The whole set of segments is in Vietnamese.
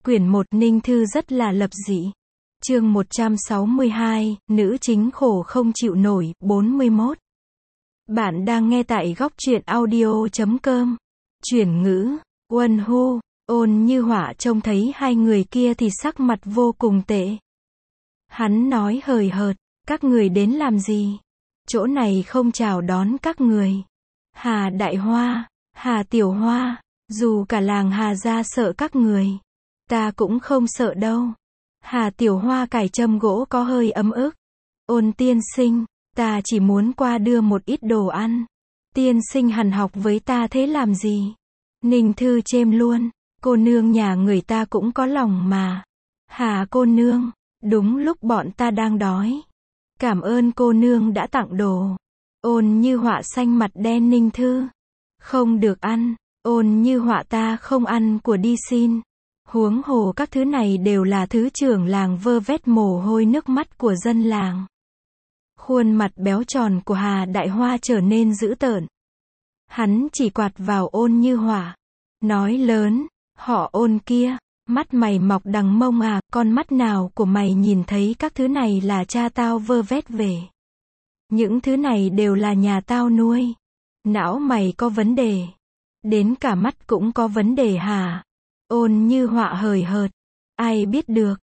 Quyển 1 Ninh Thư rất là lập dị. Chương 162, nữ chính khổ không chịu nổi, 41. Bạn đang nghe tại góc truyện audio.com. Chuyển ngữ, Won Hu, Ôn Như Họa trông thấy hai người kia thì sắc mặt vô cùng tệ. Hắn nói hời hợt, các người đến làm gì? Chỗ này không chào đón các người. Hà Đại Hoa, Hà Tiểu Hoa, dù cả làng Hà gia sợ các người. Ta cũng không sợ đâu. Hà Tiểu Hoa cài châm gỗ có hơi ấm ức. Ôn tiên sinh, ta chỉ muốn qua đưa một ít đồ ăn. Tiên sinh hằn học với ta thế làm gì? Ninh Thư chêm luôn, cô nương nhà người ta cũng có lòng mà. Hà cô nương, đúng lúc bọn ta đang đói. Cảm ơn cô nương đã tặng đồ. Ôn Như Họa xanh mặt đen. Ninh Thư, không được ăn. Ôn Như Họa ta không ăn của đi xin. Huống hồ các thứ này đều là thứ trưởng làng vơ vét mồ hôi nước mắt của dân làng. Khuôn mặt béo tròn của Hà Đại Hoa trở nên dữ tợn. Hắn chỉ quạt vào Ôn Như Họa, nói lớn, họ Ôn kia, mắt mày mọc đằng mông à, con mắt nào của mày nhìn thấy các thứ này là cha tao vơ vét về. Những thứ này đều là nhà tao nuôi. Não mày có vấn đề. Đến cả mắt cũng có vấn đề hả? Ôn Như Họa hời hợt. Ai biết được,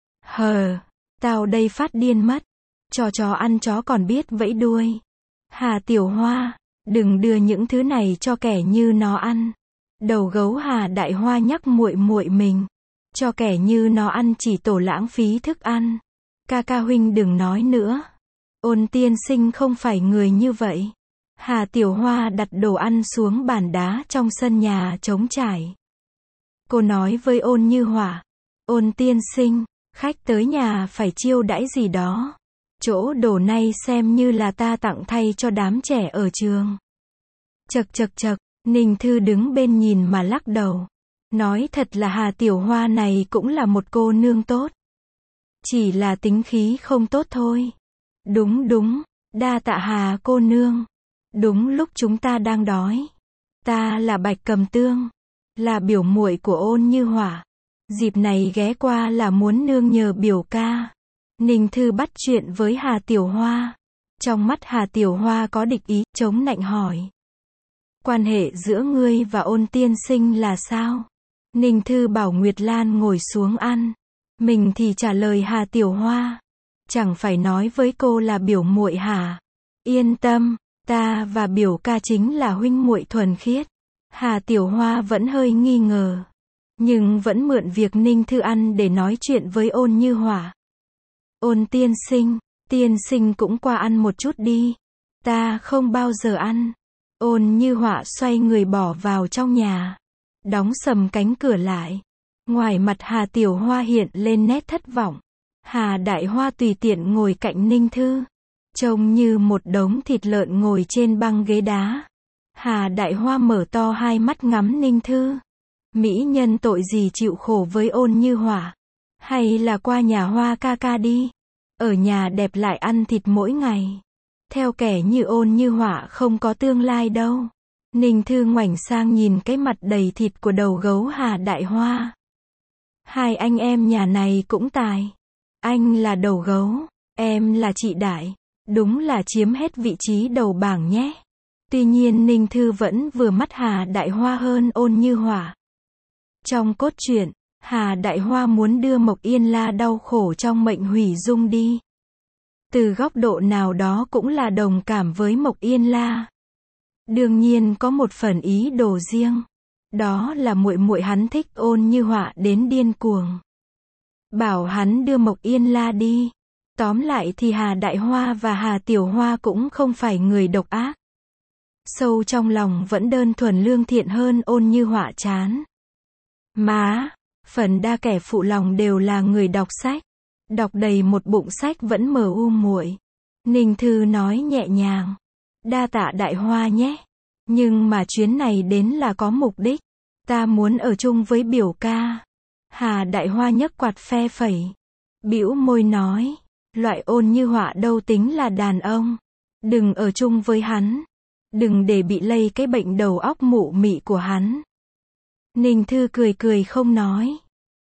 tao đây phát điên mất. Cho chó ăn chó còn biết vẫy đuôi. Hà Tiểu Hoa, đừng đưa những thứ này cho kẻ như nó ăn. Đầu gấu Hà Đại Hoa nhắc muội muội mình. Cho kẻ như nó ăn chỉ tổ lãng phí thức ăn. Ca ca huynh đừng nói nữa. Ôn tiên sinh không phải người như vậy. Hà Tiểu Hoa đặt đồ ăn xuống bàn đá trong sân nhà trống trải. Cô nói với Ôn Như Họa, Ôn tiên sinh, khách tới nhà phải chiêu đãi gì đó. Chỗ đồ này xem như là ta tặng thay cho đám trẻ ở trường. Chậc chậc chậc, Ninh Thư đứng bên nhìn mà lắc đầu. Nói thật là Hà Tiểu Hoa này cũng là một cô nương tốt. Chỉ là tính khí không tốt thôi. Đúng, đa tạ Hà cô nương. Đúng lúc chúng ta đang đói. Ta là Bạch Cầm Tương, là biểu muội của Ôn Như Họa. Dịp này ghé qua là muốn nương nhờ biểu ca. Ninh Thư bắt chuyện với Hà Tiểu Hoa. Trong mắt Hà Tiểu Hoa có địch ý, chống nạnh hỏi. Quan hệ giữa ngươi và Ôn tiên sinh là sao? Ninh Thư bảo Nguyệt Lan ngồi xuống ăn. Mình thì trả lời Hà Tiểu Hoa. Chẳng phải nói với cô là biểu muội hả? Yên tâm, ta và biểu ca chính là huynh muội thuần khiết. Hà Tiểu Hoa vẫn hơi nghi ngờ. Nhưng vẫn mượn việc Ninh Thư ăn để nói chuyện với Ôn Như Họa. Ôn tiên sinh cũng qua ăn một chút đi. Ta không bao giờ ăn. Ôn Như Họa xoay người bỏ vào trong nhà. Đóng sầm cánh cửa lại. Ngoài mặt Hà Tiểu Hoa hiện lên nét thất vọng. Hà Đại Hoa tùy tiện ngồi cạnh Ninh Thư. Trông như một đống thịt lợn ngồi trên băng ghế đá. Hà Đại Hoa mở to hai mắt ngắm Ninh Thư. Mỹ nhân tội gì chịu khổ với Ôn Như Họa? Hay là qua nhà Hoa ca ca đi? Ở nhà đẹp lại ăn thịt mỗi ngày. Theo kẻ như Ôn Như Họa không có tương lai đâu. Ninh Thư ngoảnh sang nhìn cái mặt đầy thịt của đầu gấu Hà Đại Hoa. Hai anh em nhà này cũng tài. Anh là đầu gấu, em là chị Đại. Đúng là chiếm hết vị trí đầu bảng nhé. Tuy nhiên Ninh Thư vẫn vừa mắt Hà Đại Hoa hơn Ôn Như Họa. Trong cốt truyện, Hà Đại Hoa muốn đưa Mộc Yên La đau khổ trong mệnh hủy dung đi. Từ góc độ nào đó cũng là đồng cảm với Mộc Yên La. Đương nhiên có một phần ý đồ riêng. Đó là muội muội hắn thích Ôn Như Họa đến điên cuồng. Bảo hắn đưa Mộc Yên La đi. Tóm lại thì Hà Đại Hoa và Hà Tiểu Hoa cũng không phải người độc ác. Sâu trong lòng vẫn đơn thuần lương thiện hơn Ôn Như Họa chán. Má, phần đa kẻ phụ lòng đều là người đọc sách. Đọc đầy một bụng sách vẫn mờ muội. Ninh Thư nói nhẹ nhàng. Đa tạ Đại Hoa nhé. Nhưng mà chuyến này đến là có mục đích. Ta muốn ở chung với biểu ca. Hà Đại Hoa nhấc quạt phe phẩy. Bĩu môi nói. Loại Ôn Như Họa đâu tính là đàn ông. Đừng ở chung với hắn. Đừng để bị lây cái bệnh đầu óc mụ mị của hắn. Ninh Thư cười cười không nói.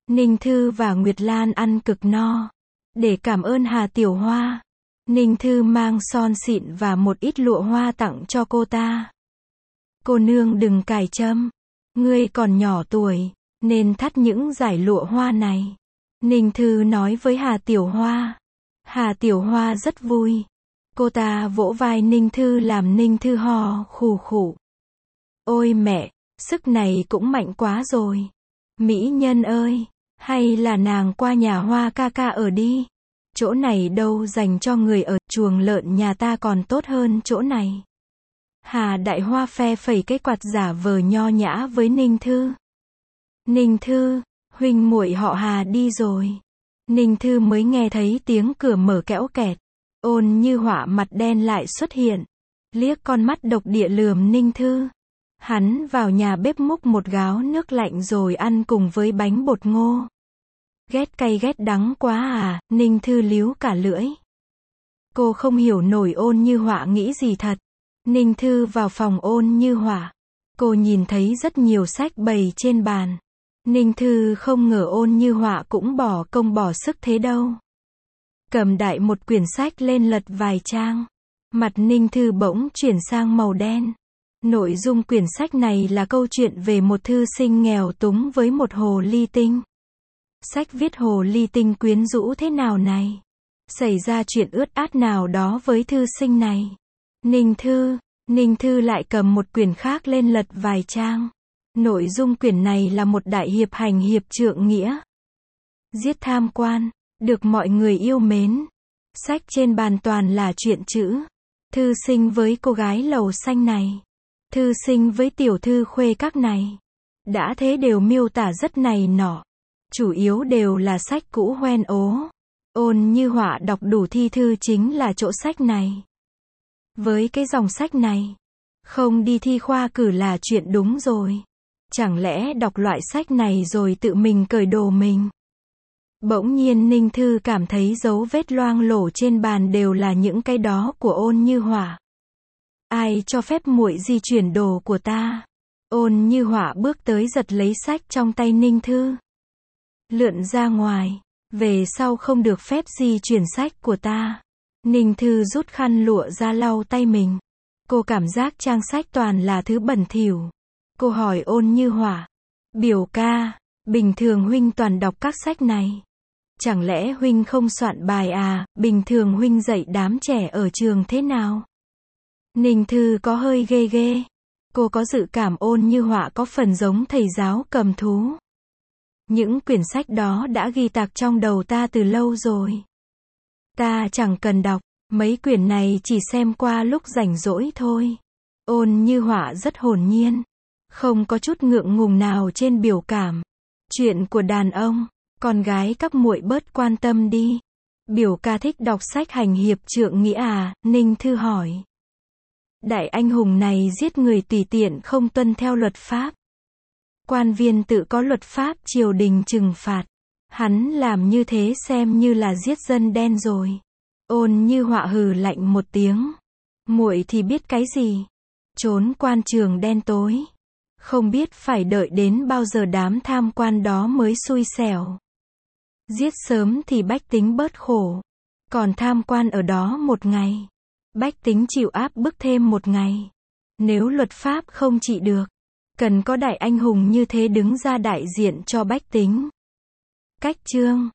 Ninh Thư và Nguyệt Lan ăn cực no. Để cảm ơn Hà Tiểu Hoa, Ninh Thư mang son xịn và một ít lụa hoa tặng cho cô ta. Cô nương đừng cài châm. Ngươi còn nhỏ tuổi, nên thắt những dải lụa hoa này. Ninh Thư nói với Hà Tiểu Hoa. Hà Tiểu Hoa rất vui. Cô ta vỗ vai Ninh Thư làm Ninh Thư ho khù khụ. Ôi mẹ, sức này cũng mạnh quá rồi. Mỹ nhân ơi, hay là nàng qua nhà Hoa ca ca ở đi. Chỗ này đâu dành cho người ở, chuồng lợn nhà ta còn tốt hơn chỗ này. Hà Đại Hoa phe phẩy cái quạt giả vờ nho nhã với Ninh Thư. Ninh Thư, huynh muội họ Hà đi rồi. Ninh Thư mới nghe thấy tiếng cửa mở kẽo kẹt. Ôn Như Họa mặt đen lại xuất hiện. Liếc con mắt độc địa lườm Ninh Thư. Hắn vào nhà bếp múc một gáo nước lạnh rồi ăn cùng với bánh bột ngô. Ghét cay ghét đắng quá à, Ninh Thư líu cả lưỡi. Cô không hiểu nổi Ôn Như Họa nghĩ gì thật. Ninh Thư vào phòng Ôn Như Họa. Cô nhìn thấy rất nhiều sách bày trên bàn. Ninh Thư không ngờ Ôn Như Họa cũng bỏ công bỏ sức thế đâu. Cầm đại một quyển sách lên lật vài trang. Mặt Ninh Thư bỗng chuyển sang màu đen. Nội dung quyển sách này là câu chuyện về một thư sinh nghèo túng với một hồ ly tinh. Sách viết hồ ly tinh quyến rũ thế nào này? Xảy ra chuyện ướt át nào đó với thư sinh này? Ninh Thư lại cầm một quyển khác lên lật vài trang. Nội dung quyển này là một đại hiệp hành hiệp trượng nghĩa. Giết tham quan, được mọi người yêu mến. Sách trên bàn toàn là chuyện chữ. Thư sinh với cô gái lầu xanh này. Thư sinh với tiểu thư khuê các này. Đã thế đều miêu tả rất này nọ. Chủ yếu đều là sách cũ hoen ố. Ôn Như Họa đọc đủ thi thư chính là chỗ sách này. Với cái dòng sách này, không đi thi khoa cử là chuyện đúng rồi. Chẳng lẽ đọc loại sách này rồi tự mình cởi đồ mình? Bỗng nhiên Ninh Thư cảm thấy dấu vết loang lổ trên bàn đều là những cái đó của Ôn Như Họa. Ai cho phép muội di chuyển đồ của ta? Ôn Như Họa bước tới giật lấy sách trong tay Ninh Thư. Lượn ra ngoài, về sau không được phép di chuyển sách của ta. Ninh Thư rút khăn lụa ra lau tay mình. Cô cảm giác trang sách toàn là thứ bẩn thỉu. Cô hỏi Ôn Như Họa. Biểu ca, bình thường huynh toàn đọc các sách này. Chẳng lẽ huynh không soạn bài à, bình thường huynh dạy đám trẻ ở trường thế nào? Ninh Thư có hơi ghê ghê. Cô có dự cảm Ôn Như Họa có phần giống thầy giáo cầm thú. Những quyển sách đó đã ghi tạc trong đầu ta từ lâu rồi. Ta chẳng cần đọc, mấy quyển này chỉ xem qua lúc rảnh rỗi thôi. Ôn Như Họa rất hồn nhiên. Không có chút ngượng ngùng nào trên biểu cảm. Chuyện của đàn ông, con gái các muội bớt quan tâm đi. Biểu ca thích đọc sách hành hiệp trượng nghĩa à, Ninh Thư hỏi. Đại anh hùng này giết người tùy tiện không tuân theo luật pháp. Quan viên tự có luật pháp triều đình trừng phạt. Hắn làm như thế xem như là giết dân đen rồi. Ôn Như Họa hừ lạnh một tiếng. Muội thì biết cái gì? Trốn quan trường đen tối. Không biết phải đợi đến bao giờ đám tham quan đó mới xui xẻo. Giết sớm thì bách tính bớt khổ. Còn tham quan ở đó một ngày. Bách tính chịu áp bức thêm một ngày. Nếu luật pháp không trị được, cần có đại anh hùng như thế đứng ra đại diện cho bách tính. Cách chương